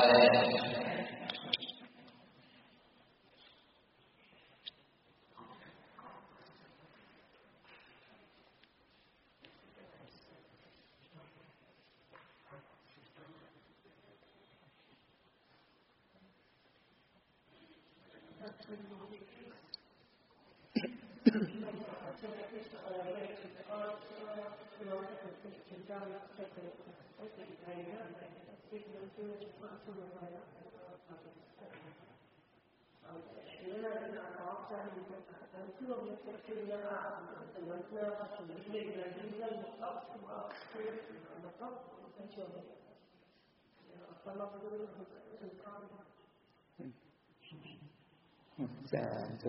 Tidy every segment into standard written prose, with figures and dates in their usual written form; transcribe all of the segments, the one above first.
Dạ dụ.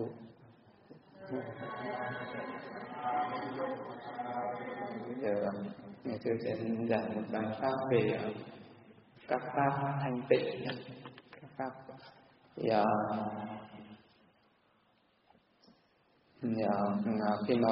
Bây giờ nhà sư sẽ giảng một bài pháp về các pháp thanh tịnh. Các pháp thì khi mà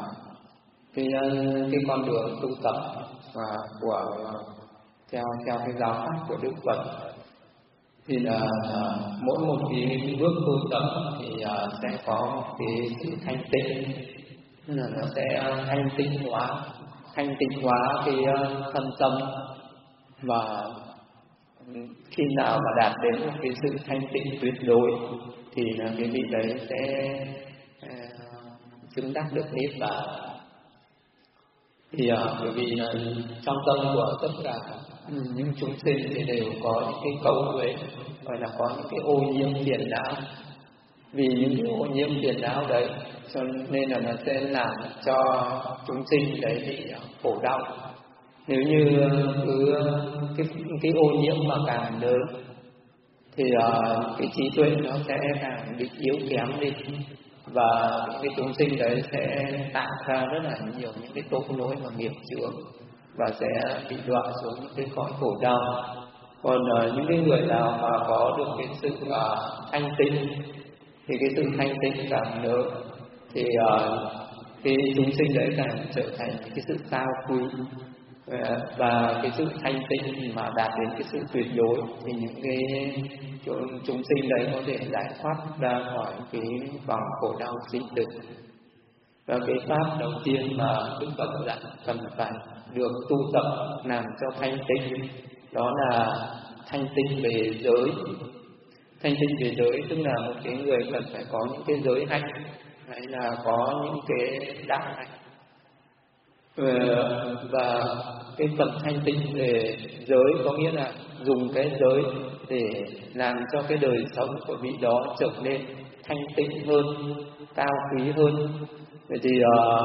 cái con đường tu tập của theo cái giáo pháp của Đức Phật thì là mỗi một cái bước tu tập thì sẽ có một cái sự thanh tịnh, nên là nó sẽ thanh tịnh hóa cái thân tâm, và khi nào mà đạt đến một cái sự thanh tịnh tuyệt đối thì là cái vị đấy sẽ chứng đắc được niết bàn. Thì bởi vì là trong tâm của tất cả những chúng sinh thì đều có những cái cấu uế, gọi là có những cái ô nhiễm phiền não. Vì những cái ô nhiễm phiền não đấy cho nên là nó sẽ làm cho chúng sinh đấy bị khổ đau. Nếu như cứ cái ô nhiễm mà càng lớn thì cái trí tuệ nó sẽ càng bị yếu kém đi, và những cái chúng sinh đấy sẽ tạo ra rất là nhiều những cái tội lỗi và nghiệp chướng, và sẽ bị đọa xuống những cái cõi khổ đau. Còn những cái người nào mà có được cái sự thanh tịnh thì cái sự thanh tịnh càng lớn thì cái chúng sinh đấy càng trở thành cái sự cao quý, và cái sự thanh tịnh mà đạt đến cái sự tuyệt đối thì những cái chúng sinh đấy có thể giải thoát ra khỏi cái vòng khổ đau sinh tử. Và cái pháp đầu tiên mà Đức Phật dạy cần phải được tu tập làm cho thanh tịnh đó là thanh tịnh về giới. Thanh tịnh về giới tức là một cái người cần phải có những cái giới hạnh, hay là có những cái đạo hạnh. Và cái phần thanh tịnh về giới có nghĩa là dùng cái giới để làm cho cái đời sống của vị đó trở nên thanh tịnh hơn, cao quý hơn. Vậy thì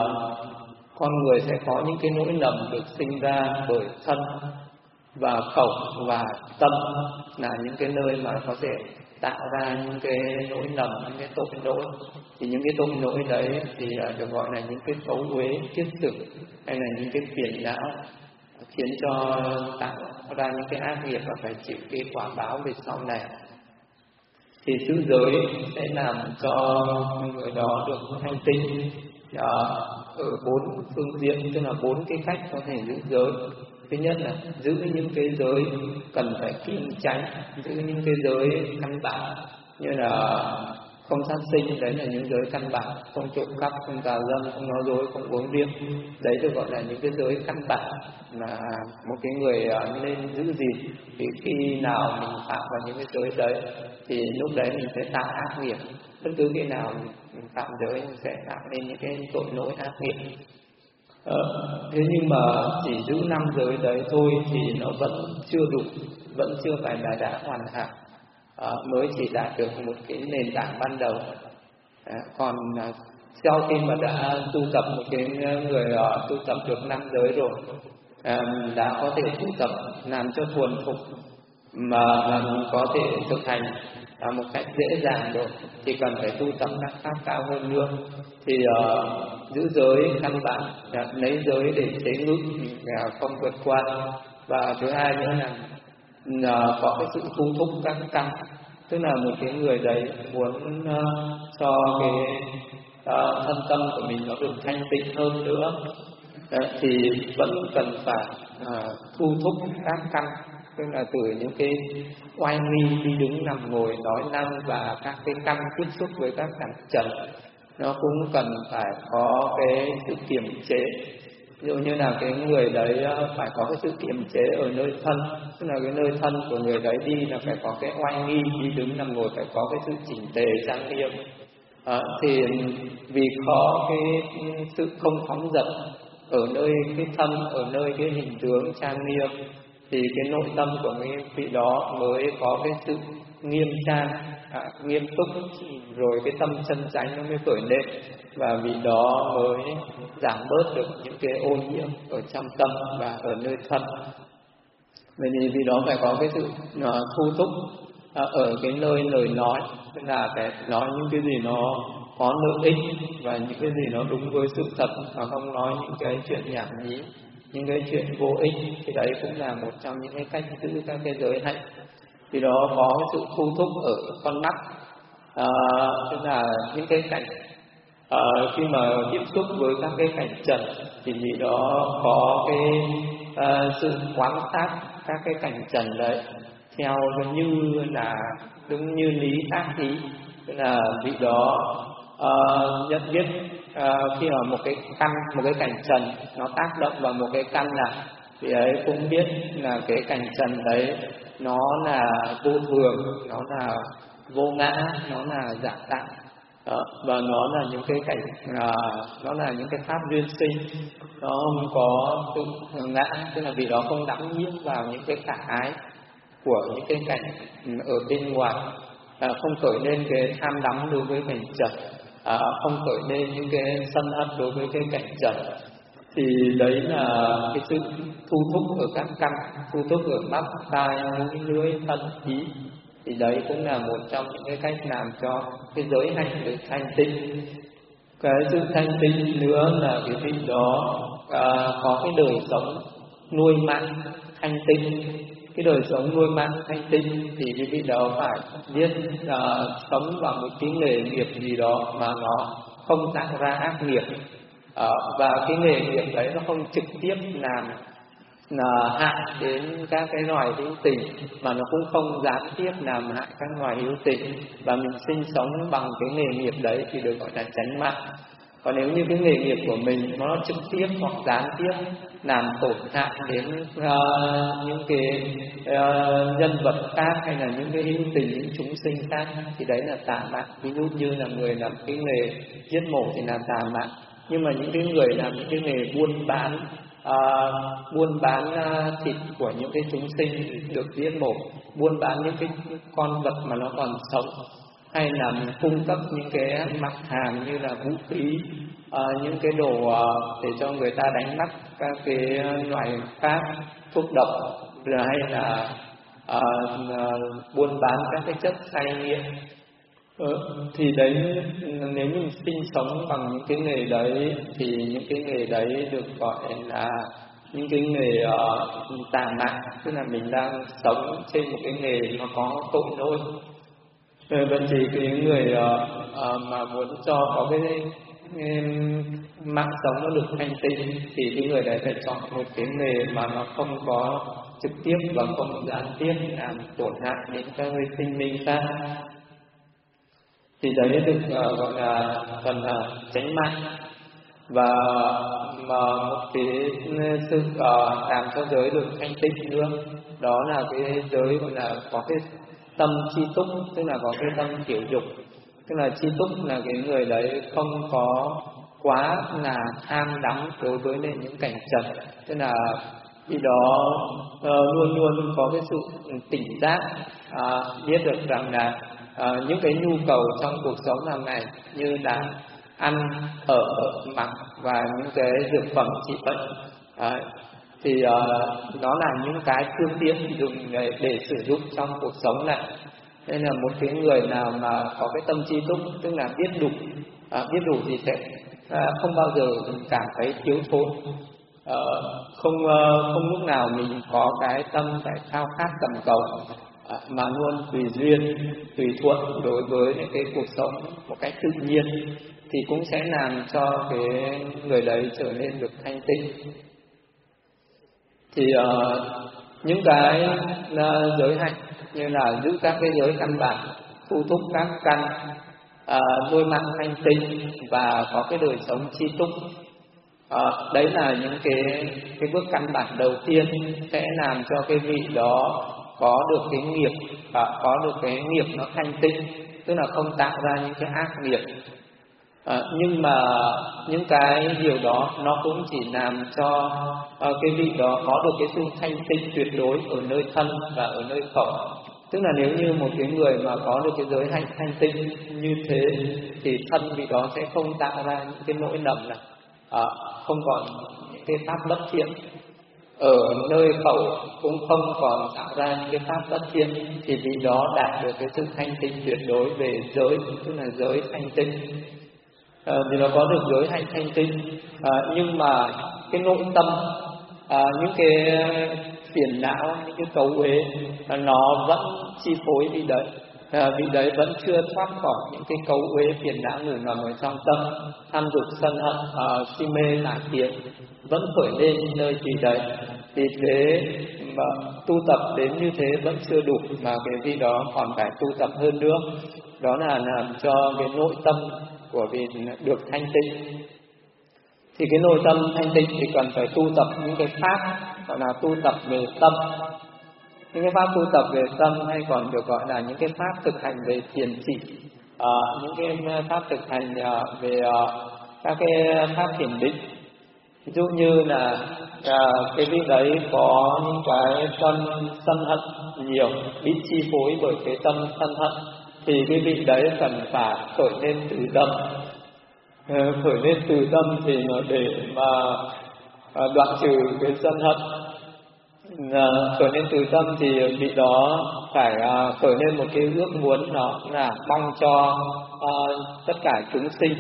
con người sẽ có những cái nỗi lầm được sinh ra bởi thân và khẩu và tâm, là những cái nơi mà có thể tạo ra những cái lỗi lầm, những cái tội lỗi. Thì những cái tội lỗi đấy thì được gọi là những cái cấu uế kiết sử, hay là những cái phiền não khiến cho tạo ra những cái ác nghiệp và phải chịu cái quả báo về sau này. Thì giữ giới sẽ làm cho người đó được thanh tịnh ở 4 phương diện, tức là 4 cái cách có thể giữ giới. Thứ nhất là giữ những cái giới cần phải kiêng tránh, giữ những cái giới căn bản như là không sát sinh, đấy là những giới căn bản, không trộm cắp, không tà dâm, không nói dối, không uống rượu. Đấy được gọi là những cái giới căn bản mà một cái người nên giữ gìn. Thì khi nào mình phạm vào những cái giới đấy thì lúc đấy mình sẽ tạo ác nghiệp. Bất cứ khi nào mình phạm giới mình sẽ tạo nên những cái tội lỗi ác nghiệp. Thế nhưng mà chỉ giữ 5 giới đấy thôi thì nó vẫn chưa đủ, vẫn chưa phải là đã hoàn hảo, mới chỉ đạt được một cái nền tảng ban đầu. Còn sau khi mà đã tu tập, một cái người tu tập được 5 giới rồi, đã có thể tu tập làm cho thuần thục mà có thể thực hành một cách dễ dàng rồi, thì cần phải tu tập các pháp cao hơn nữa. Thì giữ giới căn bản, lấy giới để chế ngự, không vượt qua. Và thứ hai nữa là có cái sự thu thúc các căn, tức là một cái người đấy muốn cho cái thân tâm của mình nó được thanh tịnh hơn nữa, thì vẫn cần phải thu thúc các căn tức là từ những cái oai nghi đi đứng nằm ngồi nói năng và các cái căn tiếp xúc với các cảnh trần, nó cũng cần phải có cái sự kiềm chế. Ví dụ như là cái người đấy phải có cái sự kiềm chế ở nơi thân, tức là cái nơi thân của người đấy đi là phải có cái oai nghi, đi đứng nằm ngồi phải có cái sự chỉnh tề trang nghiêm. Thì vì có cái sự không phóng dật ở nơi cái thân, ở nơi cái hình tướng trang nghiêm, thì cái nội tâm của cái vị đó mới có cái sự nghiêm trang, nghiêm túc, rồi cái tâm chân chánh nó mới khởi lên, và vị đó mới giảm bớt được những cái ô nhiễm ở trong tâm và ở nơi thân. Vậy thì vị đó phải có cái sự thu thúc ở cái nơi lời nói, tức là phải nói những cái gì nó có lợi ích và những cái gì nó đúng với sự thật, và không nói những cái chuyện nhảm nhí, những cái chuyện vô ích. Thì đấy cũng là một trong những cái cách giữ các cái giới hạnh. Thì đó có cái sự thu thúc ở con mắt, tức là những cái cảnh khi mà tiếp xúc với các cái cảnh trần thì vị đó có cái sự quan sát các cái cảnh trần đấy theo như là đúng như lý tác ý, tức là vị đó nhận biết khi mà một cái cảnh trần nó tác động vào một cái căn là vị ấy cũng biết là cái cảnh trần đấy nó là vô thường, nó là vô ngã, nó là giả tạm, và nó là những cái cảnh nó là những cái pháp duyên sinh, nó không có tự ngã, tức là vì đó không đắm nhiễm vào những cái khả ái của những cái cảnh ở bên ngoài, không khởi lên cái tham đắm đối với cảnh trần, không khởi lên những cái sân hận đối với cái cảnh trần. Thì đấy là cái sự thu thúc ở các căn, thu thúc ở mắt, tai, mũi, lưỡi, thân, ý. Thì đấy cũng là một trong những cái cách làm cho cái giới hạnh được thanh tịnh. Cái sự thanh tịnh nữa là cái vị đó có cái đời sống nuôi mạng thanh tịnh. Cái đời sống nuôi mạng thanh tịnh thì cái vị đó phải biết sống vào một cái nghề nghiệp gì đó mà nó không tạo ra ác nghiệp, và cái nghề nghiệp đấy nó không trực tiếp làm hại đến các cái loài hữu tình, mà nó cũng không gián tiếp làm hại các loài hữu tình, và mình sinh sống bằng cái nghề nghiệp đấy thì được gọi là chánh mạng. Còn nếu như cái nghề nghiệp của mình nó trực tiếp hoặc gián tiếp làm tổn hại đến những cái nhân vật khác hay là những cái hữu tình, những chúng sinh khác, thì đấy là tà mạng. Ví dụ như là người làm cái nghề giết mổ thì là tà mạng, nhưng mà những cái người làm những cái nghề buôn bán thịt của những cái chúng sinh được giết mổ, buôn bán những cái con vật mà nó còn sống, hay là mình cung cấp những cái mặt hàng như là vũ khí, những cái đồ để cho người ta đánh bắt các cái loại khác, thuốc độc, hay là buôn bán các cái chất say nghiện. Thì đấy, nếu mình sinh sống bằng những cái nghề đấy thì những cái nghề đấy được gọi là những cái nghề tà mạng, tức là mình đang sống trên một cái nghề nó có tội lỗi. Vậy thì cái người mà muốn cho có cái mạng sống nó được thanh tịnh thì cái người đấy phải chọn một cái nghề mà nó không có trực tiếp và không gián tiếp làm tổn hại đến các người sinh linh khác. Thì đấy được gọi là phần chánh mạng. Và một cái sự làm cho giới được thanh tịnh nữa, đó là cái giới gọi là có cái tâm chi túc, tức là có cái tâm tiểu dục. Tức là chi túc là cái người đấy không có quá là tham đắm đối với những cảnh trần, tức là khi đó luôn luôn có cái sự tỉnh giác, biết được rằng là những cái nhu cầu trong cuộc sống hàng ngày như là ăn, ở, mặc và những cái dược phẩm trị bệnh, thì đó là những cái phương tiện dùng để sử dụng trong cuộc sống này. Nên là một cái người nào mà có cái tâm chi túc, tức là biết đủ thì sẽ không bao giờ cảm thấy thiếu thốn, không lúc nào mình có cái tâm phải khao khát tầm cầu, mà luôn tùy duyên, tùy thuận đối với những cái cuộc sống một cách tự nhiên, thì cũng sẽ làm cho cái người đấy trở nên được thanh tịnh. Thì những cái giới hạnh như là giữ các cái giới căn bản, thu thúc các căn, nuôi mang thanh tinh và có cái đời sống tri túc. Đấy là những cái bước căn bản đầu tiên sẽ làm cho cái vị đó có được cái nghiệp và có được cái nghiệp nó thanh tinh, tức là không tạo ra những cái ác nghiệp. Nhưng mà những cái điều đó nó cũng chỉ làm cho cái vị đó có được cái sự thanh tinh tuyệt đối ở nơi thân và ở nơi khẩu. Tức là nếu như một cái người mà có được cái giới hạnh thanh tinh như thế thì thân vị đó sẽ không tạo ra những cái nỗi lầm này, không còn những cái pháp bất thiện, ở nơi khẩu cũng không còn tạo ra những cái pháp bất thiện, thì vị đó đạt được cái sự thanh tinh tuyệt đối về giới, tức là giới thanh tinh. Thì nó có được giới hạnh thanh tinh, nhưng mà cái nội tâm, những cái phiền não, những cái cấu uế nó vẫn chi phối vị đấy. Vị đấy vẫn chưa thoát khỏi những cái cấu uế phiền não ngủ ngầm ở trong tâm, tham dục sân hận, si mê ngã kiến vẫn khởi lên nơi vị đấy. Vì thế mà tu tập đến như thế vẫn chưa đủ, mà cái vị đó còn phải tu tập hơn nữa, đó là làm cho cái nội tâm của vị được thanh tinh. Thì cái nội tâm thanh tinh thì cần phải tu tập những cái pháp gọi là tu tập về tâm. Những cái pháp tu tập về tâm hay còn được gọi là những cái pháp thực hành về thiền chỉ, những cái pháp thực hành về các cái pháp thiền định. Ví dụ như là cái vị đấy có những cái tâm sân hận nhiều, bị chi phối bởi cái tâm sân hận, thì cái vị đấy cần phải khởi lên từ tâm. Khởi lên từ tâm thì để mà đoạn trừ cái sân hận. Khởi lên từ tâm thì vị đó phải khởi lên một cái ước muốn, đó là mong cho tất cả chúng sinh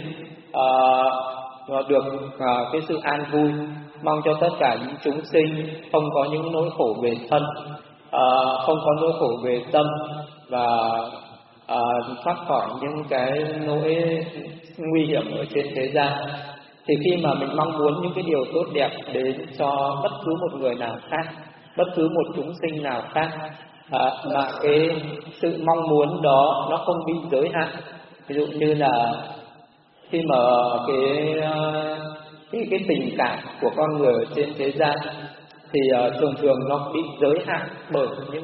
được cái sự an vui, mong cho tất cả những chúng sinh không có những nỗi khổ về thân, không có nỗi khổ về tâm, và thoát khỏi những cái nỗi nguy hiểm ở trên thế gian. Thì khi mà mình mong muốn những cái điều tốt đẹp đến cho bất cứ một người nào khác, bất cứ một chúng sinh nào khác, mà cái sự mong muốn đó nó không bị giới hạn. Ví dụ như là khi mà cái tình cảm của con người ở trên thế gian thì thường thường nó bị giới hạn bởi những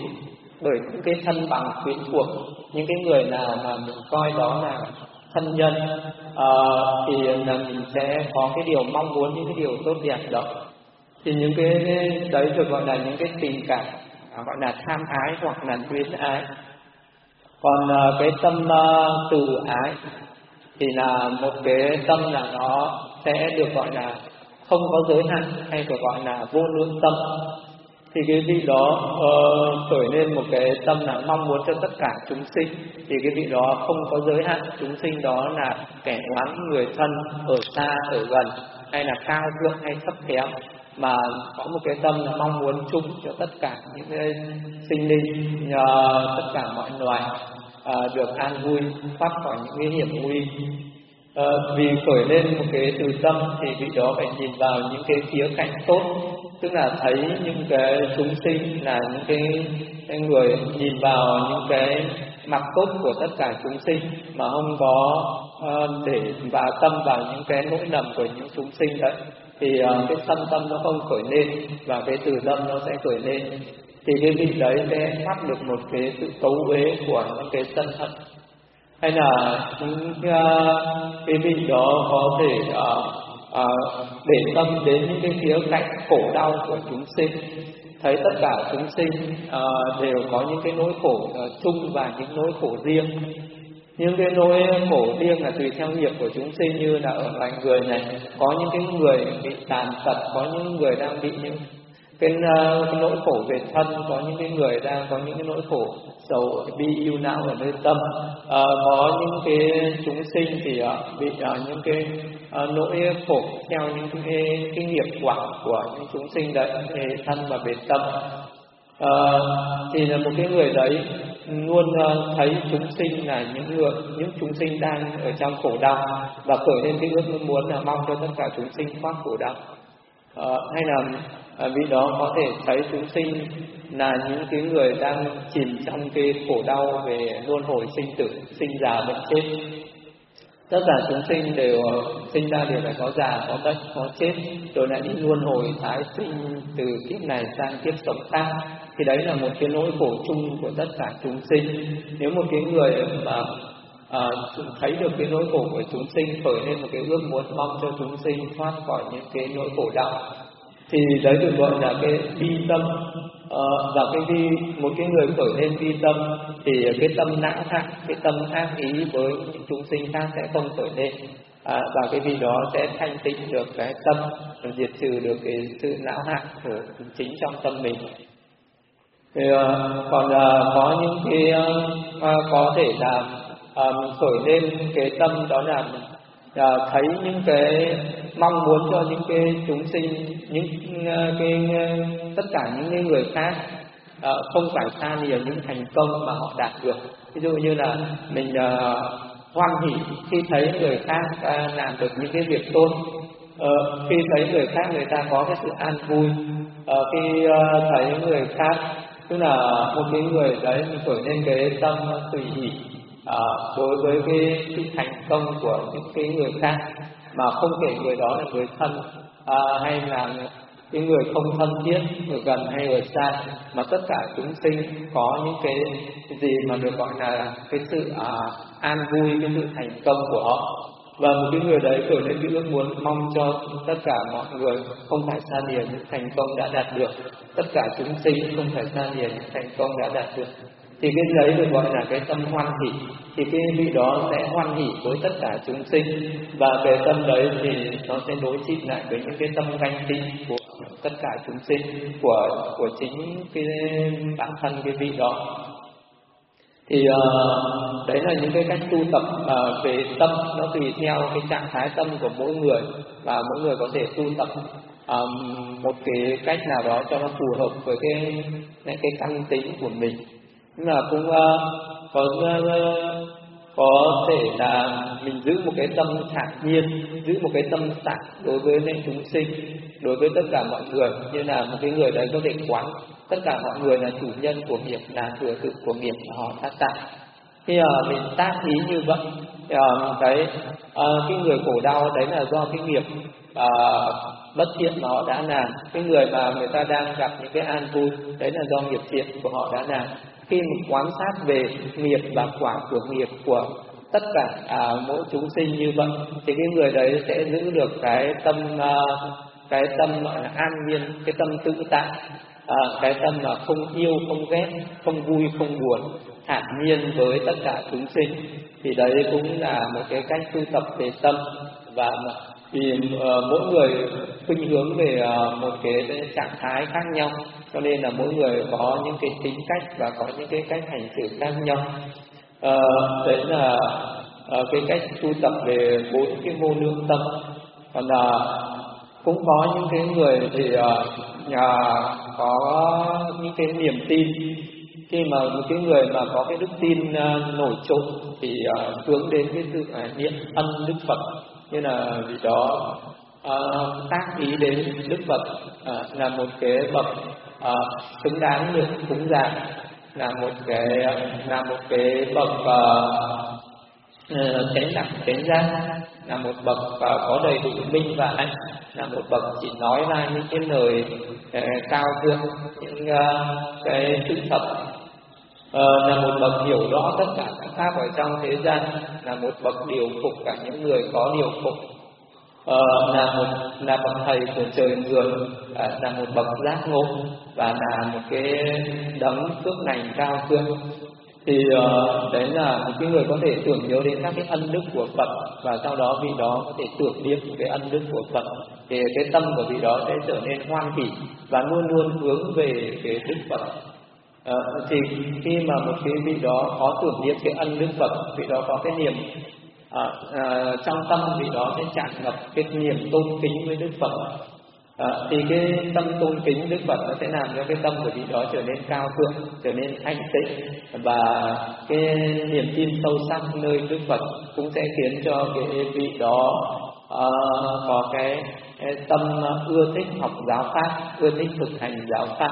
cái thân bằng quyến thuộc, những cái người nào mà mình coi đó là thân nhân, thì là mình sẽ có cái điều mong muốn những cái điều tốt đẹp đó. Thì những cái đấy được gọi là những cái tình cảm gọi là tham ái hoặc là luyến ái. Còn cái tâm từ ái thì là một cái tâm là nó sẽ được gọi là không có giới hạn, hay được gọi là vô lượng tâm. Thì cái vị đó khởi lên một cái tâm là mong muốn cho tất cả chúng sinh, thì cái vị đó không có giới hạn. Chúng sinh đó là kẻ oán, người thân, ở xa ở gần, hay là cao thượng hay thấp kém, mà có một cái tâm là mong muốn chung cho tất cả những cái sinh linh, tất cả mọi loài được an vui, thoát khỏi những cái hiểm nguy. Vì khởi lên một cái từ tâm thì vị đó phải nhìn vào những cái khía cạnh tốt, tức là thấy những cái chúng sinh là những cái người, nhìn vào những cái mặt tốt của tất cả chúng sinh, mà không có để và tâm vào những cái nỗi lầm của những chúng sinh đấy, thì cái sân tâm nó không khởi lên và cái từ tâm nó sẽ khởi lên. Thì cái vị đấy sẽ thoát được một cái sự cấu uế của những cái sân hận. Hay là cái vị đó có thể để tâm đến những cái khía cạnh khổ đau của chúng sinh, thấy tất cả chúng sinh đều có những cái nỗi khổ chung và những nỗi khổ riêng. Những cái nỗi khổ riêng là tùy theo nghiệp của chúng sinh, như là ở loài người này có những cái người bị tàn tật, có những người đang bị những cái nỗi khổ về thân, có những cái người đang có những cái nỗi khổ sầu bi ưu não ở nơi tâm, có những cái chúng sinh thì bị những cái nỗi khổ theo những cái nghiệp quả của những chúng sinh đấy, về thân và về tâm. Thì là một cái người đấy luôn thấy chúng sinh là những chúng sinh đang ở trong khổ đau, và khởi lên cái ước muốn là mong cho tất cả chúng sinh thoát khổ đau. Hay là vị đó có thể thấy chúng sinh là những cái người đang chìm trong cái khổ đau về luân hồi sinh tử, sinh già bệnh chết. Tất cả chúng sinh đều sinh ra đều phải có già, có bệnh, có chết, rồi lại đi luân hồi tái sinh từ kiếp này sang kiếp sống khác. Thì đấy là một cái nỗi khổ chung của tất cả chúng sinh. Nếu một cái người mà thấy được cái nỗi khổ của chúng sinh, khởi lên một cái ước muốn mong cho chúng sinh thoát khỏi những cái nỗi khổ đau, thì đấy được gọi là cái bi tâm. Và một cái người khởi lên bi tâm thì cái tâm não khác, cái tâm ác ý với những chúng sinh khác sẽ không khởi lên, và cái vị đó sẽ thanh tịnh được cái tâm, diệt trừ được cái sự não hại của chính trong tâm mình. Thì còn có những cái có thể là khởi lên cái tâm đó là thấy những cái mong muốn cho những cái chúng sinh, những tất cả những cái người khác không phải xa lìa những thành công mà họ đạt được. Ví dụ như là mình hoan hỉ khi thấy người khác làm được những cái việc tốt, khi thấy người khác người ta có cái sự an vui, khi thấy người khác, tức là một cái người đấy mình khởi lên cái tâm tùy hỷ đối với cái sự thành công của những cái người khác, mà không kể người đó là người thân hay là cái người không thân thiết, người gần hay người xa, mà tất cả chúng sinh có những cái gì mà được gọi là cái sự an vui, cái sự thành công của họ. Và một cái người đấy khởi lên cái ước muốn mong cho tất cả mọi người không phải xa lìa những thành công đã đạt được, tất cả chúng sinh không phải xa lìa những thành công đã đạt được, thì cái đấy được gọi là cái tâm hoan hỷ. Thì cái vị đó sẽ hoan hỷ với tất cả chúng sinh, và cái tâm đấy thì nó sẽ đối trị lại với những cái tâm ganh tị của tất cả chúng sinh, của chính cái bản thân cái vị đó. Thì đấy là những cái cách tu tập về tâm, nó tùy theo cái trạng thái tâm của mỗi người, và mỗi người có thể tu tập một cái cách nào đó cho nó phù hợp với cái căn tính của mình. Nhưng mà cũng có thể là mình giữ một cái tâm thản nhiên, giữ một cái tâm xả đối với những chúng sinh, đối với tất cả mọi người, như là một cái người đấy có thể quán tất cả mọi người là chủ nhân của nghiệp, là thừa tự của nghiệp mà họ đã tạo. Khi mình tác ý như vậy, cái người khổ đau đấy là do cái nghiệp bất thiện mà họ đã làm. Cái người mà người ta đang gặp những cái an vui, đấy là do nghiệp thiện của họ đã làm. Khi mình quan sát về nghiệp và quả của nghiệp của tất cả mỗi chúng sinh như vậy, thì cái người đấy sẽ giữ được cái tâm gọi là an nhiên, cái tâm tự tại, cái tâm là không yêu, không ghét, không vui, không buồn, thản nhiên với tất cả chúng sinh. Thì đấy cũng là một cái cách tu tập về tâm. Và vì mỗi người khuynh hướng về một cái trạng thái khác nhau, cho nên là mỗi người có những cái tính cách và có những cái cách hành xử khác nhau. Đấy là cái cách tu tập về 4 cái vô lượng tâm. Còn cũng có những cái người thì có những cái niềm tin. Khi mà một cái người mà có cái đức tin nổi trội thì hướng đến cái sự niệm ân Đức Phật, như là vì đó tác ý đến Đức Phật là một cái bậc xứng đáng được cúng dường, là một cái bậc chánh đẳng chánh giác, là một bậc có đầy đủ minh và hạnh, là một bậc chỉ nói ra những cái lời cao thượng, những cái sự thật, là một bậc hiểu rõ tất cả các pháp ở trong thế gian, là một bậc điều phục cả những người có điều phục, là bậc thầy của trời người, là một bậc giác ngộ, và là một cái đấng phước lành cao thượng. Thì đấy là một cái người có thể tưởng nhớ đến các cái ân đức của Phật, và sau đó vị đó có thể tưởng niệm cái ân đức của Phật, thì cái tâm của vị đó sẽ trở nên hoan hỷ và luôn luôn hướng về cái Đức Phật. Thì khi mà một cái vị đó có tưởng niệm cái ân Đức Phật, vị đó có cái niềm trong tâm vị đó sẽ tràn ngập cái niềm tôn kính với Đức Phật. Thì cái tâm tôn kính Đức Phật nó sẽ làm cho cái tâm của vị đó trở nên cao thượng, trở nên thanh tịnh, và cái niềm tin sâu sắc nơi Đức Phật cũng sẽ khiến cho cái vị đó có cái tâm ưa thích học giáo pháp, ưa thích thực hành giáo pháp.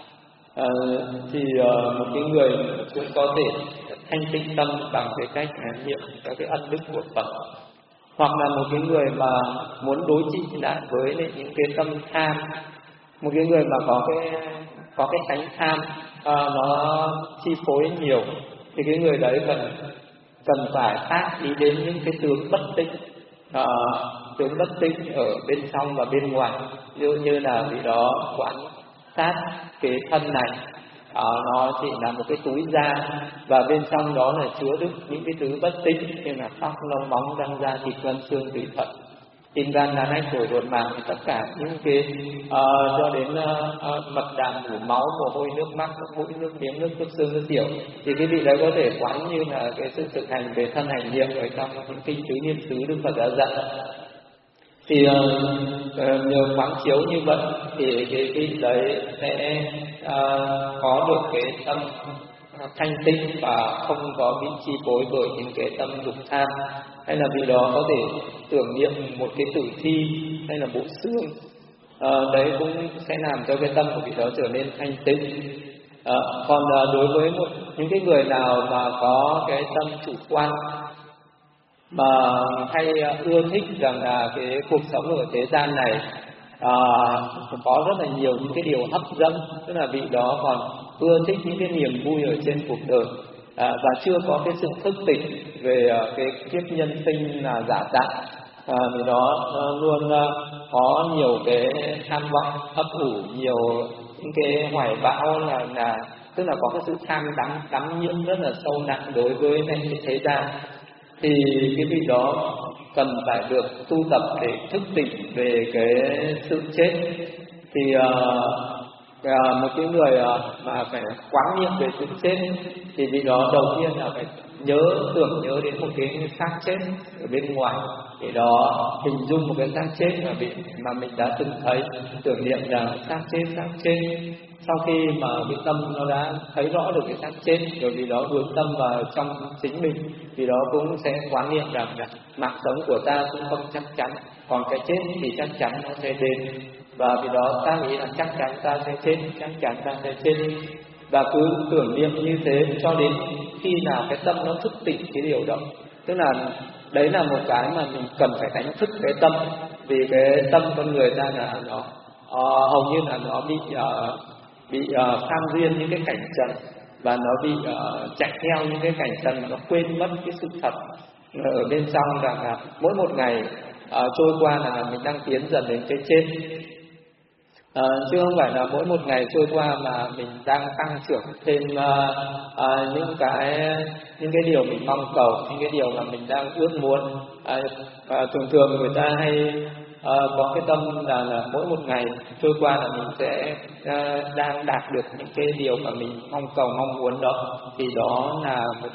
Thì một cái người cũng có thể thanh tịnh tâm bằng cái cách niệm các cái ân đức của Phật. Hoặc là một cái người mà muốn đối trị lại với những cái tâm tham, một cái người mà có cái tánh tham nó chi phối nhiều, thì cái người đấy cần phải tác ý đến những cái tướng bất tịnh, tướng bất tịnh ở bên trong và bên ngoài. Ví dụ như là vị đó quan sát cái thân này, nó chỉ là một cái túi da, và bên trong đó là chứa đựng những cái thứ bất tịnh như là tóc, lông, móng, răng, da, thịt, gân, xương, tủy thận, tim, gan, lá nách, phổi, ruột, màng, tất cả những cái cho đến mật đàm, mủ máu, mồ hôi, nước mắt, nước mũi, nước miếng, nước xương, nước tiểu, thì cái vị đấy có thể quán như là cái sự thực hành về thân hành niệm ở trong những kinh tứ niệm xứ Đức Phật đã dạy. Thì nhờ quán chiếu như vậy thì cái vị đấy sẽ có được cái tâm thanh tịnh và không có bị chi phối bởi những cái tâm dục tham. Hay là vị đó có thể tưởng niệm một cái tử thi hay là bộ xương, đấy cũng sẽ làm cho cái tâm của vị đó trở nên thanh tịnh. Còn đối với những cái người nào mà có cái tâm chủ quan, mà hay ưa thích rằng là cái cuộc sống ở thế gian này có rất là nhiều những cái điều hấp dẫn, tức là vị đó còn ưa thích những cái niềm vui ở trên cuộc đời, và chưa có cái sự thức tỉnh về cái kiếp nhân sinh là giả tạm, vì đó luôn có nhiều cái tham vọng ấp ủ, nhiều những cái hoài bão, là tức là có cái sự tham đắm nhiễm rất là sâu nặng đối với cái thế gian. Thì cái vị đó cần phải được tu tập để thức tỉnh về cái sự chết. Thì một cái người mà phải quán niệm về sự chết thì vị đó đầu tiên là phải tưởng nhớ đến một cái xác chết ở bên ngoài, để đó hình dung một cái xác chết mà mình đã từng thấy, tưởng niệm rằng xác chết. Sau khi mà cái tâm nó đã thấy rõ được cái xác chết rồi, vì đó hướng tâm vào trong chính mình, vì đó cũng sẽ quán niệm rằng là mạng sống của ta cũng không chắc chắn, còn cái chết thì chắc chắn nó sẽ đến, và vì đó ta nghĩ là chắc chắn ta sẽ chết, chắc chắn ta sẽ chết. Và cứ tưởng niệm như thế cho đến khi nào cái tâm nó thức tỉnh cái điều đó. Tức là đấy là một cái mà mình cần phải đánh thức cái tâm, vì cái tâm con người ta là nó hầu như là nó bị tham duyên những cái cảnh trần, và nó bị chạy theo những cái cảnh trần, mà nó quên mất cái sự thật ở bên trong, rằng là mỗi một ngày trôi qua là mình đang tiến dần đến cái chết, chứ không phải là mỗi một ngày trôi qua mà mình đang tăng trưởng thêm những cái điều mình mong cầu, những cái điều mà mình đang ước muốn. Thường người ta hay có cái tâm là mỗi một ngày trôi qua là mình sẽ đang đạt được những cái điều mà mình mong cầu, mong muốn đó, thì đó là một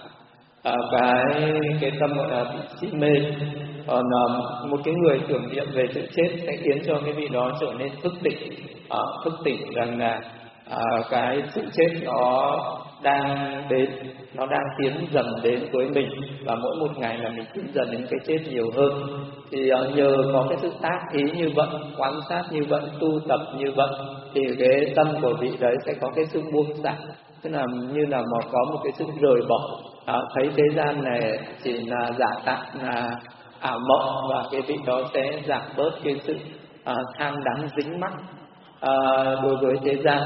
cái tâm gọi là si mê. Còn một cái người tưởng niệm về sự chết sẽ khiến cho cái vị đó trở nên thức tỉnh rằng là cái sự chết nó đang đến, nó đang tiến dần đến với mình, và mỗi một ngày là mình tiến dần đến cái chết nhiều hơn. Thì nhờ có cái sự tác ý như vậy, quan sát như vậy, tu tập như vậy, thì cái tâm của vị đấy sẽ có cái sự buông xả, tức là như là mà có một cái sự rời bỏ, thấy thế gian này chỉ là giả tạm, là ảo mộng, và cái vị đó sẽ giảm bớt cái sự tham đắm dính mắc đối với thế gian.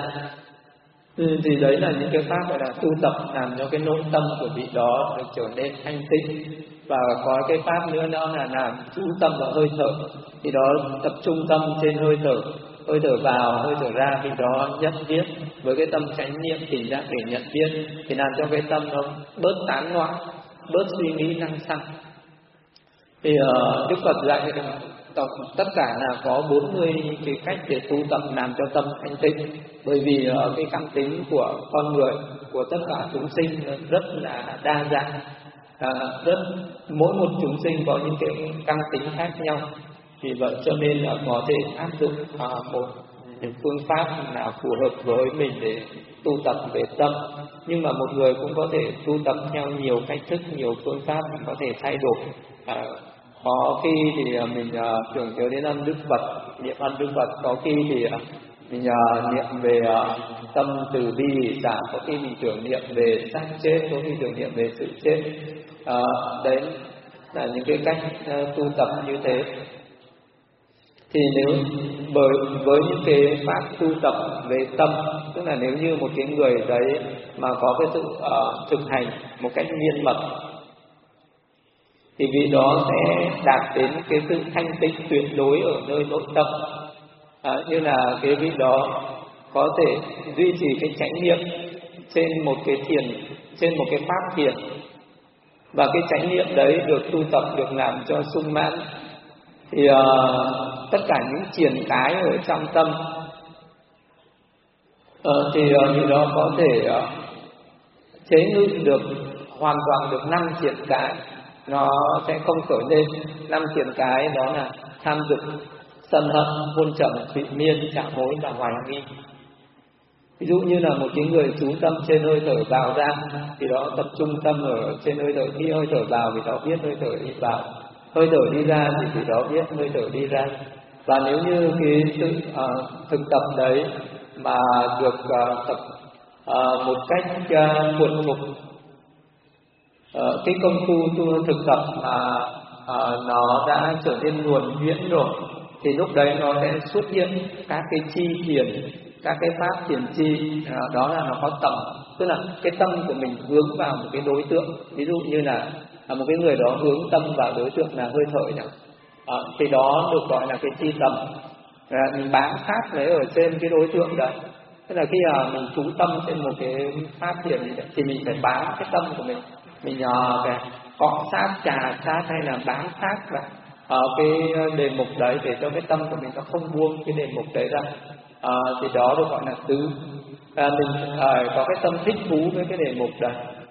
Thì đấy là những cái pháp gọi là tu tập làm cho cái nội tâm của vị đó được trở nên thanh tịnh. Và có cái pháp nữa đó là làm chú tâm vào hơi thở, thì đó tập trung tâm trên hơi thở vào, hơi thở ra, thì đó nhận biết với cái tâm chánh niệm tỉnh giác để nhận biết, thì làm cho cái tâm nó bớt tán loạn, bớt suy nghĩ lăng xăng. Thì Đức Phật dạy tất cả là có 40 cái cách để tu tập làm cho tâm thanh tịnh. Bởi vì cái căn tính của con người, của tất cả chúng sinh rất là đa dạng, mỗi một chúng sinh có những cái căn tính khác nhau. Vì vậy cho nên là có thể áp dụng một phương pháp nào phù hợp với mình để tu tập về tâm. Nhưng mà một người cũng có thể tu tập theo nhiều cách thức, nhiều phương pháp, có thể thay đổi Có khi thì mình tưởng nhớ đến ân đức Phật, niệm ân đức Phật. Có khi thì mình niệm về tâm từ bi hỷ xả. Có khi mình tưởng niệm về xác chết, có khi tưởng niệm về sự chết. Đấy là những cái cách tu tập như thế. Thì nếu với những cái pháp tu tập về tâm, tức là nếu như một cái người đấy mà có cái sự thực hành một cách miên mật, thì vị đó sẽ đạt đến cái sự thanh tịnh tuyệt đối ở nơi nội tâm. Như là cái vị đó có thể duy trì cái chánh niệm trên một cái thiền, trên một cái pháp thiền, và cái chánh niệm đấy được tu tập, được làm cho sung mãn, thì tất cả những triền cái ở trong tâm thì vị đó có thể chế ngự được hoàn toàn được 5 triền cái. Nó sẽ không khởi lên 5 triền cái, đó là tham dục, sân hận, hôn trầm, thụy miên, chạm hối và hoài nghi. Ví dụ như là một cái người chú tâm trên hơi thở vào ra, thì đó tập trung tâm ở trên hơi thở. Khi hơi thở vào thì đó biết hơi thở đi vào, hơi thở đi ra thì đó biết hơi thở đi ra. Và nếu như cái sự thực tập đấy mà được tập một cách thuần thục, cái công phu thực tập mà nó đã trở nên luồn huyễn rồi, thì lúc đấy nó sẽ xuất hiện các cái chi thiền, các cái pháp thiền chi. Đó là nó có tầm, tức là cái tâm của mình hướng vào một cái đối tượng. Ví dụ như là một cái người đó hướng tâm vào đối tượng là hơi thở nhỉ, thì đó được gọi là cái chi tầm. Mình bám sát lấy ở trên cái đối tượng đấy. Tức là khi mình chú tâm trên một cái pháp thiền thì mình phải bám cái tâm của mình phải cọ sát, chà sát hay là bám sát vào ở cái đề mục đấy, để cho cái tâm của mình nó không buông cái đề mục đấy ra. Thì đó được gọi là tứ. Mình có cái tâm thích thú với cái đề mục đấy,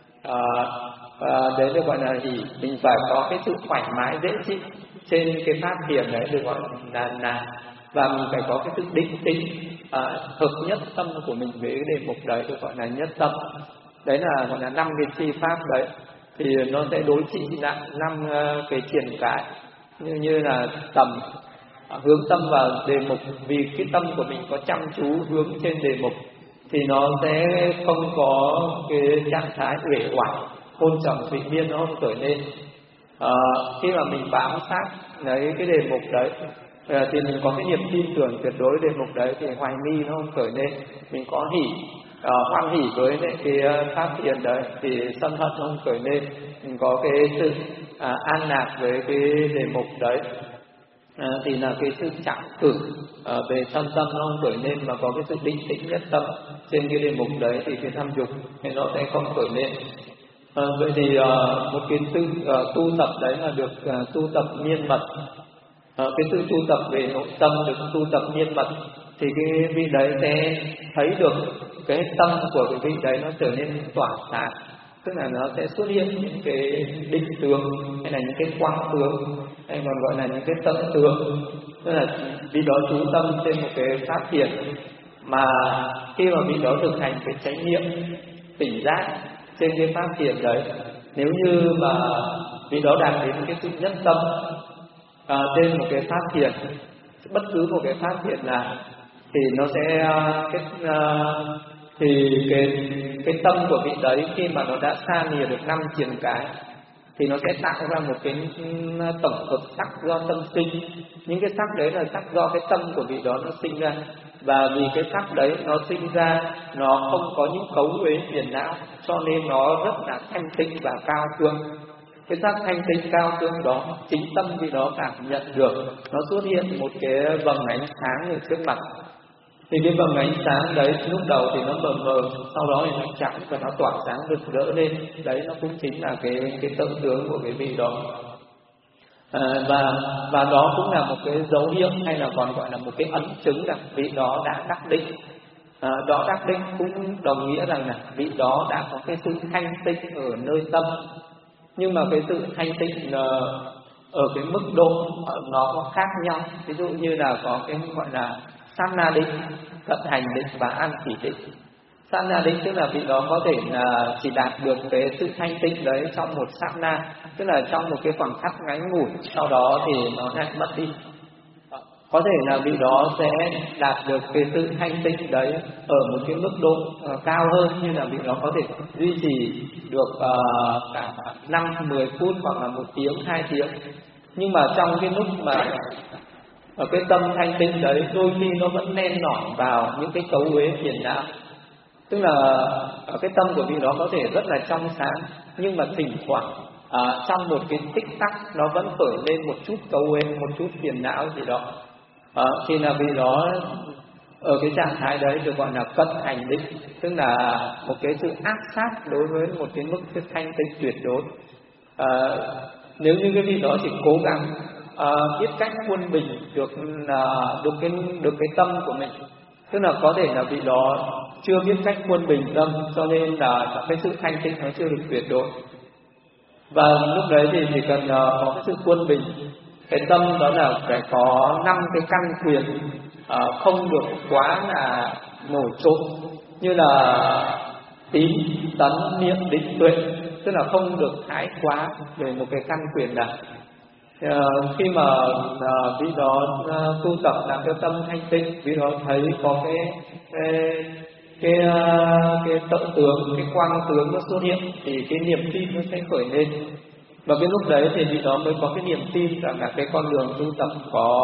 đấy được gọi là gì? Mình phải có cái sự thoải mái dễ chịu trên cái pháp thiền đấy, được gọi là và mình phải có cái sự định tĩnh, hợp nhất tâm của mình với cái đề mục đấy, được gọi là nhất tâm. Đấy là gọi là 5 cái chi pháp đấy, thì nó sẽ đối trị lại 5 cái triền cái. Như là tầm, hướng tâm vào đề mục, vì cái tâm của mình có chăm chú hướng trên đề mục thì nó sẽ không có cái trạng thái uể oải, hôn trầm, thụy miên nó không khởi lên. Khi mà mình bám sát lấy cái đề mục đấy thì mình có cái niềm tin tưởng tuyệt đối đề mục đấy, thì hoài nghi nó không khởi lên. Mình có hoan hỉ với cái pháp thiền đấy thì sân hận nó không khởi lên. Mình có cái sự an lạc với cái đề mục đấy thì là cái sự chạm cử về thân tâm nó không khởi lên, mà có cái sự định tĩnh nhất tâm trên cái đề mục đấy thì cái tham dục thì nó sẽ không khởi lên. Vậy thì một cái sự tu tập đấy là được tu tập miên mật. Cái sự tu tập về nội tâm được tu tập miên mật thì cái vị đấy sẽ thấy được cái tâm của cái vị đấy nó trở nên tỏa sáng, tức là nó sẽ xuất hiện những cái định tướng hay là những cái quang tướng, hay còn gọi là những cái tâm tướng. Tức là vị đó chú tâm trên một cái pháp thiền, mà khi mà vị đó thực hành cái chánh niệm tỉnh giác trên cái pháp thiền đấy, nếu như mà vị đó đạt đến cái sự nhất tâm trên một cái pháp thiền, bất cứ một cái pháp thiền nào, thì nó sẽ thì cái tâm của vị đấy khi mà nó đã xa lìa được 5 triền cái thì nó sẽ tạo ra một cái tổng hợp sắc do tâm sinh. Những cái sắc đấy là sắc do cái tâm của vị đó nó sinh ra, và vì cái sắc đấy nó sinh ra nó không có những cấu uế phiền não, cho nên nó rất là thanh tịnh và cao cương. Cái sắc thanh tịnh cao cương đó, chính tâm vị đó cảm nhận được, nó xuất hiện một cái vầng ánh sáng ở trước mặt. Thì cái vầng ánh sáng đấy lúc đầu thì nó mờ mờ, sau đó thì nó trắng và nó tỏa sáng rực rỡ lên. Đấy nó cũng chính là cái tâm tướng của cái vị đó. Và đó cũng là một cái dấu hiệu, hay là còn gọi là một cái ấn chứng là vị đó đã đắc định. Đó đắc định cũng đồng nghĩa rằng là vị đó đã có cái sự thanh tịnh ở nơi tâm. Nhưng mà cái sự thanh tịnh ở cái mức độ nó có khác nhau. Ví dụ như là có cái gọi là sát na định, cận hành định và an chỉ định. Sát na định tức là vị đó có thể là chỉ đạt được cái sự thanh tịnh đấy trong một sát na, tức là trong một cái khoảng khắc ngắn ngủi, sau đó thì nó lại mất đi. Có thể là vị đó sẽ đạt được cái sự thanh tịnh đấy ở một cái mức độ cao hơn, như là vị đó có thể duy trì được cả 5-10 phút hoặc là 1 tiếng, 2 tiếng. Nhưng mà trong cái lúc mà ở cái tâm thanh tịnh đấy, đôi khi nó vẫn len lỏi vào những cái cấu uế phiền não. Tức là ở cái tâm của vị đó có thể rất là trong sáng, nhưng mà thỉnh thoảng trong một cái tích tắc nó vẫn khởi lên một chút cấu uế, một chút phiền não gì đó. Thì là vị đó ở cái trạng thái đấy được gọi là cận hành định, tức là một cái sự áp sát đối với một cái mức cái thanh tịnh tuyệt đối. Nếu như cái vị đó chỉ cố gắng biết cách quân bình được cái tâm của mình, tức là có thể là vị đó chưa biết cách quân bình tâm, cho nên là cái sự thanh tịnh nó chưa được tuyệt đối. Và lúc đấy thì chỉ cần có cái sự quân bình cái tâm, đó là phải có 5 cái căn quyền không được quá là nổi trội, như là tín, tấn, niệm, định, tuệ, tức là không được thái quá về một cái căn quyền này. Khi mà vị đó tu tập làm cho tâm thanh tịnh, vị đó thấy có cái tự tướng, cái quang tướng nó xuất hiện, thì cái niềm tin nó sẽ khởi lên. Và cái lúc đấy thì vị đó mới có cái niềm tin rằng là cái con đường tu tập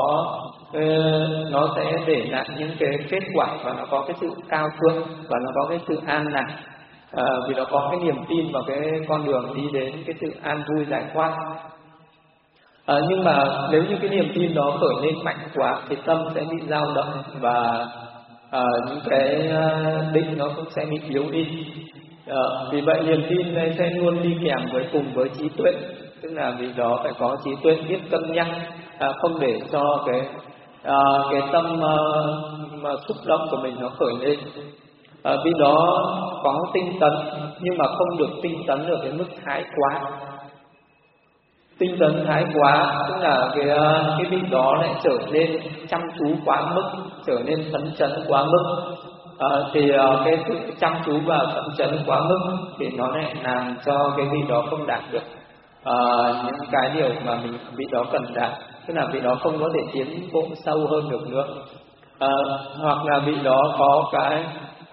nó sẽ để lại những cái kết quả, và nó có cái sự cao thượng, và nó có cái sự an lạc. Vì đó có cái niềm tin vào cái con đường đi đến cái sự an vui giải thoát. Nhưng mà nếu như cái niềm tin đó khởi lên mạnh quá thì tâm sẽ bị dao động, và những cái định nó cũng sẽ bị yếu đi. Vì vậy niềm tin này sẽ luôn đi kèm cùng với trí tuệ, tức là vì đó phải có trí tuệ biết cân nhắc, không để cho cái tâm mà xúc động của mình nó khởi lên. Vì đó có tinh tấn, nhưng mà không được tinh tấn ở cái mức thái quá. Tinh tấn thái quá tức là cái vị đó lại trở nên chăm chú quá mức, trở nên phấn chấn quá mức. Thì cái sự chăm chú và phấn chấn quá mức thì nó lại làm cho cái vị đó không đạt được những cái điều mà vị đó cần đạt, tức là vị đó không có thể tiến bộ sâu hơn được nữa. Hoặc là vị đó có cái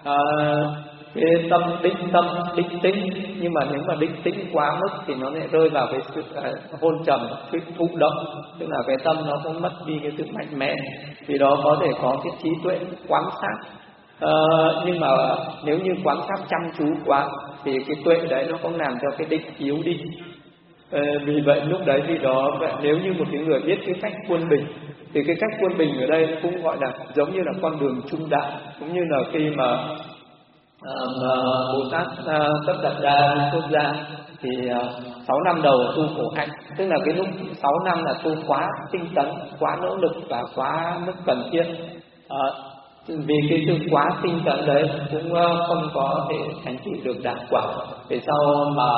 tâm định tĩnh, nhưng mà nếu mà định tĩnh quá mức thì nó lại rơi vào cái sự hôn trầm, sự thụ động, tức là cái tâm nó cũng mất đi cái sự mạnh mẽ. Vì đó có thể có cái trí tuệ quán sát, nhưng mà nếu như quán sát chăm chú quá thì cái tuệ đấy nó cũng làm cho cái định yếu đi. Vì vậy lúc đấy thì đó, nếu như một cái người biết cái cách quân bình thì cái cách quân bình ở đây cũng gọi là giống như là con đường trung đạo, cũng như là khi mà Bồ Tát Tất Đạt Đa xuất gia thì 6 năm đầu tu khổ hạnh, tức là cái lúc 6 năm là tu quá tinh tấn, quá nỗ lực và quá mức cần thiết. Vì cái sự quá tinh tấn đấy cũng không có thể thành tựu được đạt quả. Về sau mà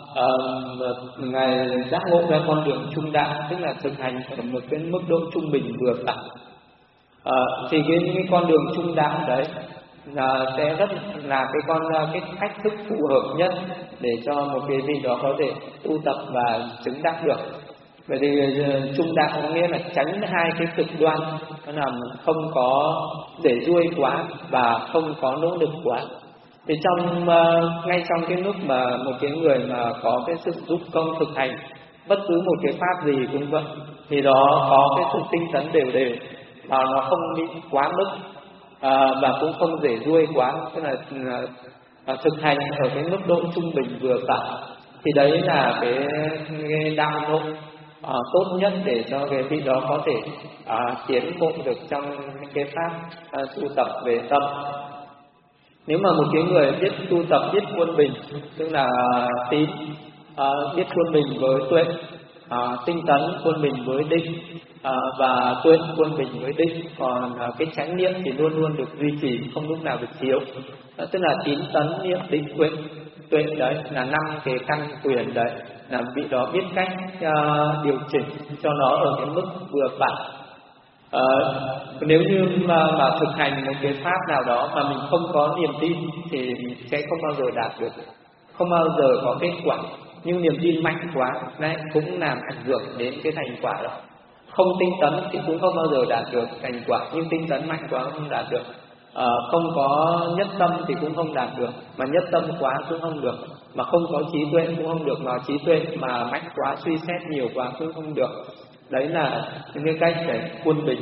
ngài giác ngộ ra con đường trung đạo, tức là thực hành ở một cái mức độ trung bình vừa phải. Thì cái con đường trung đạo đấy sẽ rất là cái cách thức phù hợp nhất để cho một cái vị đó có thể tu tập và chứng đắc được. Vậy thì trung đạo có nghĩa là tránh hai cái cực đoan, nó là không có để ruôi quá và không có nỗ lực quá. Thì ngay trong cái lúc mà một cái người mà có cái sự giúp công thực hành bất cứ một cái pháp gì cũng vậy, thì đó có cái sự tinh tấn đều đều, mà nó không bị quá mức và cũng không rể ruôi quá, tức là thực hành ở cái mức độ trung bình vừa phải. Thì đấy là cái đạo ngộ tốt nhất để cho cái vị đó có thể tiến bộ được trong cái pháp tu tập về tâm. Nếu mà một cái người biết tu tập, biết quân bình, tức là tín, biết quân bình với tuệ, tinh tấn quân bình với định, và tuệ quân bình với định, còn cái chánh niệm thì luôn luôn được duy trì, không lúc nào được thiếu. Tức là tín tấn niệm định tuệ đấy là 5 cái căn quyền đấy, là vị đó biết cách điều chỉnh cho nó ở cái mức vừa phải. Ờ, Nếu như mà thực hành một cái pháp nào đó mà mình không có niềm tin thì mình sẽ không bao giờ đạt được, không bao giờ có kết quả. Nhưng niềm tin mạnh quá đấy cũng làm ảnh hưởng đến cái thành quả đó. Không tinh tấn thì cũng không bao giờ đạt được thành quả, nhưng tinh tấn mạnh quá không đạt được. Không có nhất tâm thì cũng không đạt được, mà nhất tâm quá cũng không được, mà không có trí tuệ cũng không được, mà trí tuệ mà mạnh quá, suy xét nhiều quá cũng không được. Đấy là những cái cách để quân bình.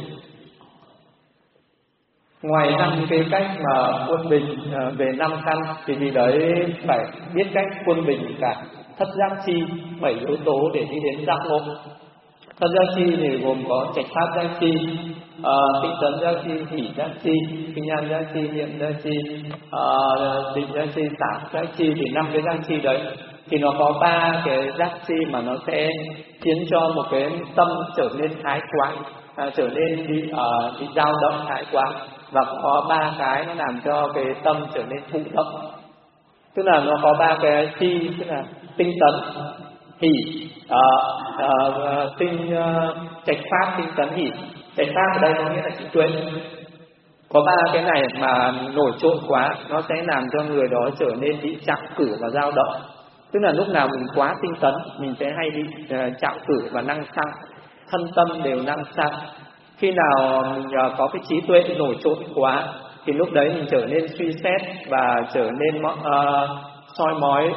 Ngoài 5 cái cách mà quân bình về 5 căn thì vì đấy phải biết cách quân bình cả thất giác chi, 7 yếu tố để đi đến giác ngộ. Thất giác chi thì gồm có trạch pháp giác chi, tinh tấn giác chi, hỷ giác chi, kinh nhan giác chi, niệm giác chi, định giác chi, tạp giác chi. Thì 5 cái giác chi đấy thì nó có 3 cái giác chi mà nó sẽ khiến cho một cái tâm trở nên thái quá, trở nên bị dao động thái quá, và có 3 cái nó làm cho cái tâm trở nên thụ động. Tức là nó có 3 cái chi, tức là tinh tấn, hỷ, trạch pháp, tinh tấn, hỷ. Trạch pháp ở đây có nghĩa là trí tuệ. Có 3 cái này mà nổi trội quá, nó sẽ làm cho người đó trở nên bị chạm cử và dao động. Tức là lúc nào mình quá tinh tấn, mình sẽ hay bị chạm cử và năng sang, thân tâm đều năng sang. Khi nào mình có cái trí tuệ nổi trội quá thì lúc đấy mình trở nên suy xét và trở nên soi mói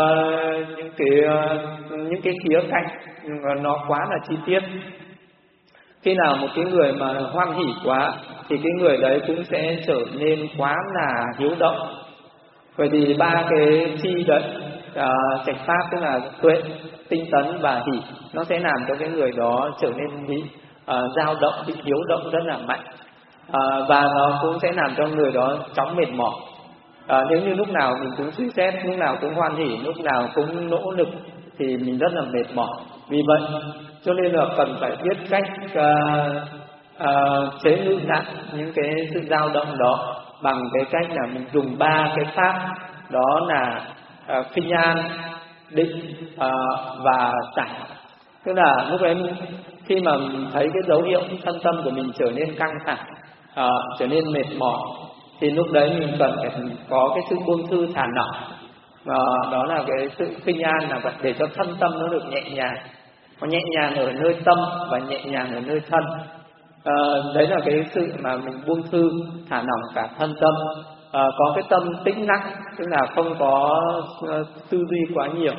những cái khía cạnh nó quá là chi tiết. Khi nào một cái người mà hoan hỉ quá thì cái người đấy cũng sẽ trở nên quá là hiếu động. Vậy thì 3 cái chi đấy, trạch pháp tức là tuệ, tinh tấn và hỷ, nó sẽ làm cho cái người đó trở nên bị dao động, bị hiếu động rất là mạnh, và nó cũng sẽ làm cho người đó chóng mệt mỏi. Nếu như lúc nào mình cũng suy xét, lúc nào cũng hoan hỉ, lúc nào cũng nỗ lực thì mình rất là mệt mỏi. Vì vậy cho nên là cần phải biết cách chế ngự lại những cái sự dao động đó bằng cái cách là mình dùng 3 cái pháp, đó là kinh an, định và giải. Tức là lúc ấy khi mà mình thấy cái dấu hiệu thân tâm của mình trở nên căng thẳng, trở nên mệt mỏi, thì lúc đấy mình cần phải có cái sự buông thư thả lỏng. Đó là cái sự kinh an, là vậy, để cho thân tâm nó được nhẹ nhàng. Nó nhẹ nhàng ở nơi tâm và nhẹ nhàng ở nơi thân. Đấy là cái sự mà mình buông thư thả lỏng cả thân tâm. Có cái tâm tĩnh lặng, tức là không có tư duy quá nhiều,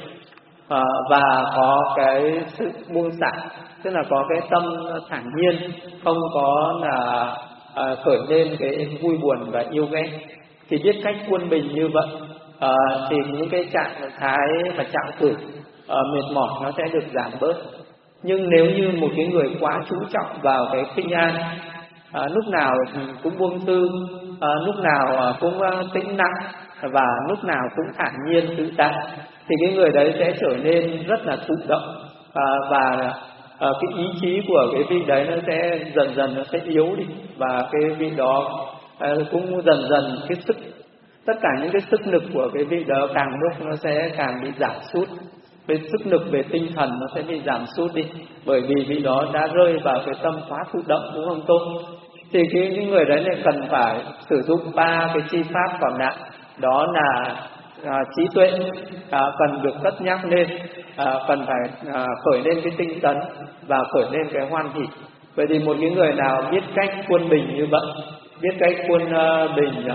và có cái sự buông xả, tức là có cái tâm thản nhiên, không có là khởi lên cái vui buồn và yêu ghét. Thì biết cách quân bình như vậy thì những cái trạng thái và trạng cử mệt mỏi nó sẽ được giảm bớt. Nhưng nếu như một cái người quá chú trọng vào cái kinh an, lúc nào cũng buông thư, lúc nào cũng tĩnh lặng và lúc nào cũng thản nhiên tự tại, thì cái người đấy sẽ trở nên rất là thụ động, và cái ý chí của cái vị đấy nó sẽ dần dần nó sẽ yếu đi, và cái vị đó cũng dần dần cái sức, tất cả những cái sức lực của cái vị đó càng lúc nó sẽ càng bị giảm sút. Về sức lực về tinh thần nó sẽ bị giảm sút đi, bởi vì vị đó đã rơi vào cái tâm quá thụ động, đúng không tốt? Thì cái người đấy lại cần phải sử dụng 3 cái chi pháp còn lại, đó là trí tuệ cần được cất nhắc lên, cần phải khởi lên cái tinh tấn và khởi lên cái hoan hỷ. Vậy thì một cái người nào biết cách quân bình như vậy, biết cách quân bình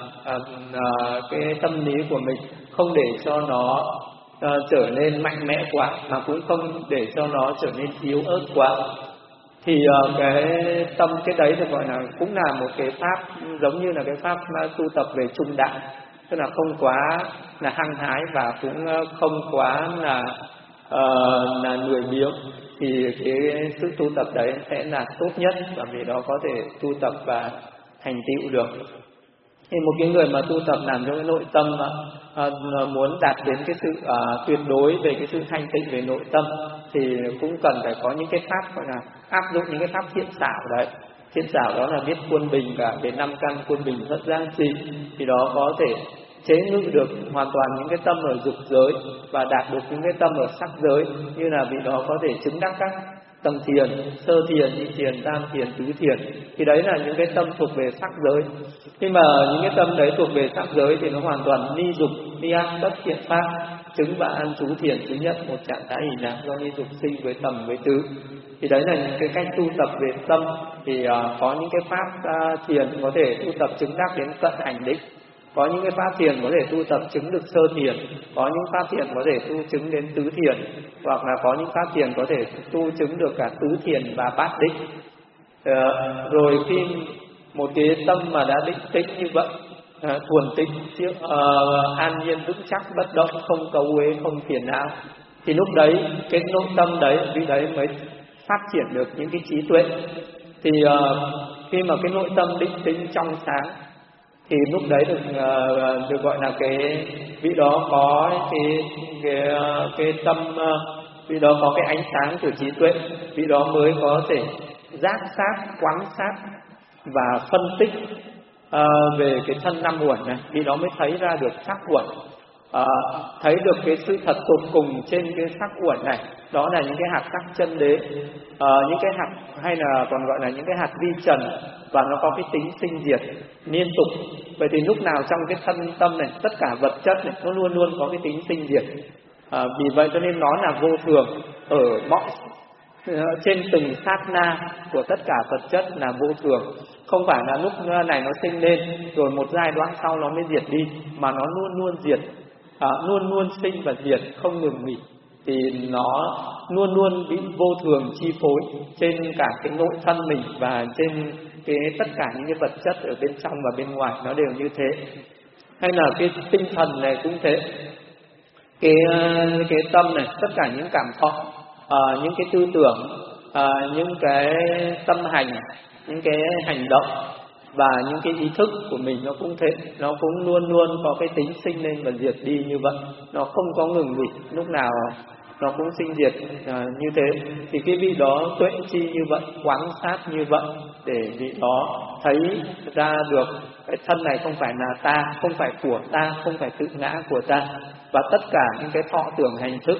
cái tâm lý của mình, không để cho nó trở nên mạnh mẽ quá, mà cũng không để cho nó trở nên yếu ớt quá, thì cái tâm cái đấy thì gọi là cũng là một cái pháp giống như là cái pháp tu tập về trung đạo, tức là không quá là hăng hái và cũng không quá là lười biếng, thì cái sự tu tập đấy sẽ là tốt nhất, và vì đó có thể tu tập và thành tựu được. Thì một cái người mà tu tập làm cho cái nội tâm muốn đạt đến cái sự tuyệt đối về cái sự thanh tịnh về nội tâm, thì cũng cần phải có những cái pháp gọi là áp dụng những cái pháp thiện xảo đấy. Thiện xảo đó là biết quân bình cả về 5 căn, quân bình thất giác chi, thì đó có thể chế ngự được hoàn toàn những cái tâm ở dục giới và đạt được những cái tâm ở sắc giới, như là vị đó có thể chứng đắc các tầng thiền: sơ thiền, nhị thiền, tam thiền, tứ thiền. Thì đấy là những cái tâm thuộc về sắc giới. Nhưng mà những cái tâm đấy thuộc về sắc giới thì nó hoàn toàn ni dục, ni ác, tất thiện pháp, chứng và an trú thiền thứ nhất, một trạng thái hỷ lạc do ni dục sinh với tầm với tứ. Thì đấy là những cái cách tu tập về tâm. Thì có những cái pháp thiền có thể tu tập chứng đắc đến cận hành đích, có những cái pháp thiền có thể tu tập chứng được sơ thiền, có những pháp thiền có thể tu chứng đến tứ thiền, hoặc là có những pháp thiền có thể tu chứng được cả tứ thiền và bát đích. Rồi khi một cái tâm mà đã định tĩnh như vậy, thuần tĩnh, an nhiên vững chắc, bất động, không cấu uế, không phiền não, thì lúc đấy cái nội tâm đấy, vì đấy mới phát triển được những cái trí tuệ. Thì khi mà cái nội tâm định tĩnh trong sáng thì lúc đấy được gọi là cái vị đó có cái tâm, vị đó có cái ánh sáng của trí tuệ, vị đó mới có thể giác sát, quán sát và phân tích về cái thân năm uẩn này. Vị đó mới thấy ra được sắc uẩn, thấy được cái sự thật tột cùng trên cái sắc uẩn này. Đó là những cái hạt sắc chân đế, những cái hạt hay là còn gọi là những cái hạt vi trần, và nó có cái tính sinh diệt liên tục. Vậy thì lúc nào trong cái thân tâm này, tất cả vật chất này nó luôn luôn có cái tính sinh diệt. Vì vậy cho nên nó là vô thường ở mọi trên từng sát na của tất cả vật chất là vô thường. Không phải là lúc này nó sinh lên rồi một giai đoạn sau nó mới diệt đi, mà nó luôn luôn diệt, luôn luôn sinh và diệt không ngừng nghỉ. Thì nó luôn luôn bị vô thường chi phối trên cả cái nội thân mình và trên cái tất cả những cái vật chất ở bên trong và bên ngoài, nó đều như thế. Hay là cái tinh thần này cũng thế, cái tâm này, tất cả những cảm thọ, những cái tư tưởng, những cái tâm hành, những cái hành động và những cái ý thức của mình nó cũng thế, nó cũng luôn luôn có cái tính sinh lên và diệt đi như vậy, nó không có ngừng nghỉ, lúc nào nó cũng sinh diệt như thế. Thì cái vị đó tuệ chi như vậy, quán sát như vậy, để vị đó thấy ra được cái thân này không phải là ta, không phải của ta, không phải tự ngã của ta, và tất cả những cái thọ tưởng hành thức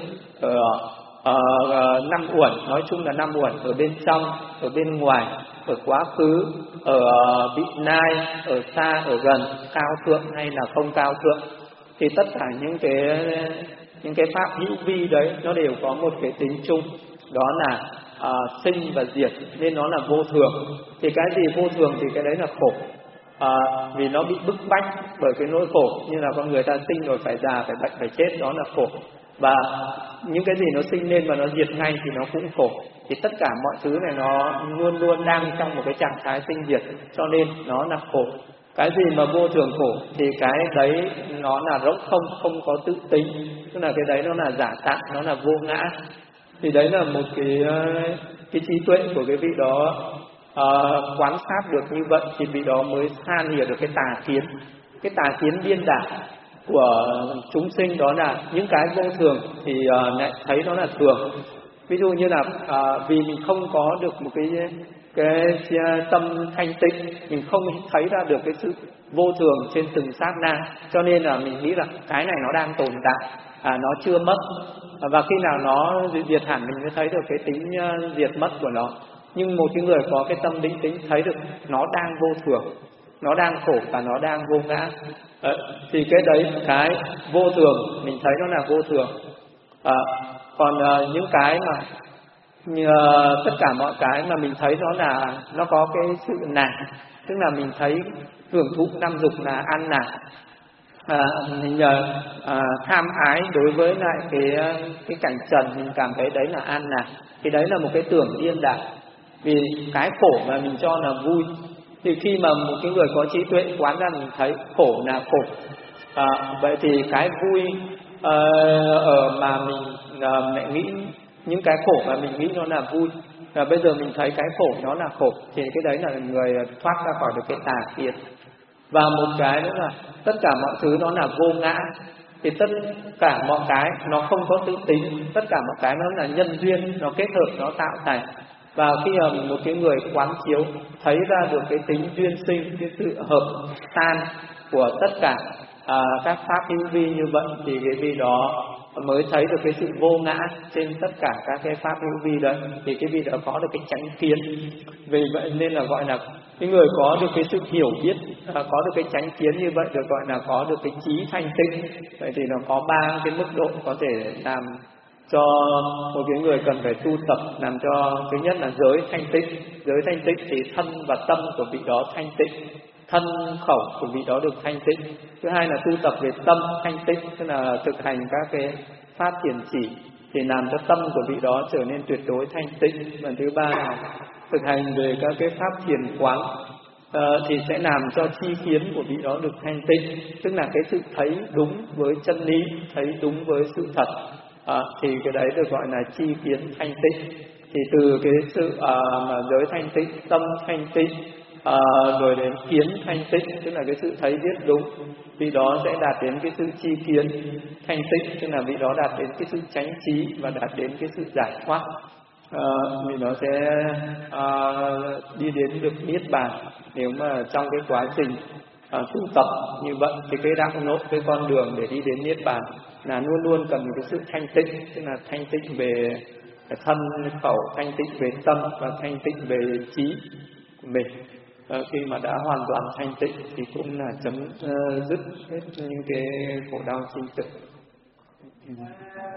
năm uẩn, nói chung là năm uẩn, ở bên trong, ở bên ngoài, ở quá khứ, ở vị lai, ở xa, ở gần, cao thượng hay là không cao thượng, thì tất cả những cái pháp hữu vi đấy nó đều có một cái tính chung, đó là sinh và diệt, nên nó là vô thường. Thì cái gì vô thường thì cái đấy là khổ, vì nó bị bức bách bởi cái nỗi khổ, như là con người ta sinh rồi phải già, phải bệnh, phải chết, đó là khổ. Và những cái gì nó sinh lên và nó diệt ngay thì nó cũng khổ. Thì tất cả mọi thứ này nó luôn luôn đang trong một cái trạng thái sinh diệt, cho nên nó là khổ. Cái gì mà vô thường khổ thì cái đấy nó là rỗng không, không có tự tính, tức là cái đấy nó là giả tạm, nó là vô ngã. Thì đấy là một cái trí tuệ của cái vị đó quán sát được như vậy, thì vị đó mới san hiểu được cái tà kiến. Cái tà kiến điên đảo của chúng sinh đó là những cái vô thường thì lại thấy nó là thường. Ví dụ như là vì mình không có được một cái tâm thanh tịnh, mình không thấy ra được cái sự vô thường trên từng sát na, cho nên là mình nghĩ là cái này nó đang tồn tại, nó chưa mất, và khi nào nó diệt hẳn mình mới thấy được cái tính diệt mất của nó. Nhưng một cái người có cái tâm định tĩnh thấy được nó đang vô thường, nó đang khổ và nó đang vô ngã, thì cái đấy, cái vô thường mình thấy nó là vô thường. Còn những cái mà tất cả mọi cái mà mình thấy nó có cái sự nản, tức là mình thấy hưởng thụ năm dục là an nản, mình tham ái đối với lại cái cảnh trần, mình cảm thấy đấy là an nản, thì đấy là một cái tưởng điên đảo. Vì cái khổ mà mình cho là vui, thì khi mà một cái người có trí tuệ quán ra mình thấy khổ là khổ, vậy thì cái vui mà mình lại nghĩ những cái khổ mà mình nghĩ nó là vui, bây giờ mình thấy cái khổ nó là khổ, thì cái đấy là người thoát ra khỏi được cái tà kiến. Và một cái nữa là tất cả mọi thứ nó là vô ngã, thì tất cả mọi cái nó không có tự tính, tất cả mọi cái nó là nhân duyên, nó kết hợp, nó tạo thành. Và khi một cái người quán chiếu thấy ra được cái tính duyên sinh, cái sự hợp tan của tất cả các pháp hữu vi như vậy, thì cái vị đó mới thấy được cái sự vô ngã trên tất cả các cái pháp hữu vi đấy, thì cái vị đó có được cái chánh kiến. Vì vậy nên là gọi là cái người có được cái sự hiểu biết, có được cái chánh kiến như vậy được gọi là có được cái trí thanh tịnh. Vậy thì nó có ba cái mức độ có thể làm cho một cái người cần phải tu tập, làm cho thứ nhất là giới thanh tịnh. Giới thanh tịnh thì thân và tâm của vị đó thanh tịnh, thân khẩu của vị đó được thanh tịnh. Thứ hai là tu tập về tâm thanh tịnh, tức là thực hành các cái pháp thiền chỉ thì làm cho tâm của vị đó trở nên tuyệt đối thanh tịnh. Và thứ ba là thực hành về các cái pháp thiền quán thì sẽ làm cho chi kiến của vị đó được thanh tịnh, tức là cái sự thấy đúng với chân lý, thấy đúng với sự thật. Thì cái đấy được gọi là chi kiến thanh tịnh. Thì từ cái sự mà giới thanh tịnh, tâm thanh tịnh, rồi đến kiến thanh tịnh, tức là cái sự thấy biết đúng, vị đó sẽ đạt đến cái sự chi kiến thanh tịnh, tức là vị đó đạt đến cái sự chánh trí và đạt đến cái sự giải thoát. Vì nó sẽ đi đến được niết bàn. Nếu mà trong cái quá trình tu tập như vậy thì cái đạo nốt, cái con đường để đi đến niết bàn là luôn luôn cần cái sự thanh tịnh, tức là thanh tịnh về thân khẩu, thanh tịnh về tâm và thanh tịnh về trí của mình. Khi mà đã hoàn toàn thanh tịnh thì cũng là chấm dứt hết những cái khổ đau sinh tử.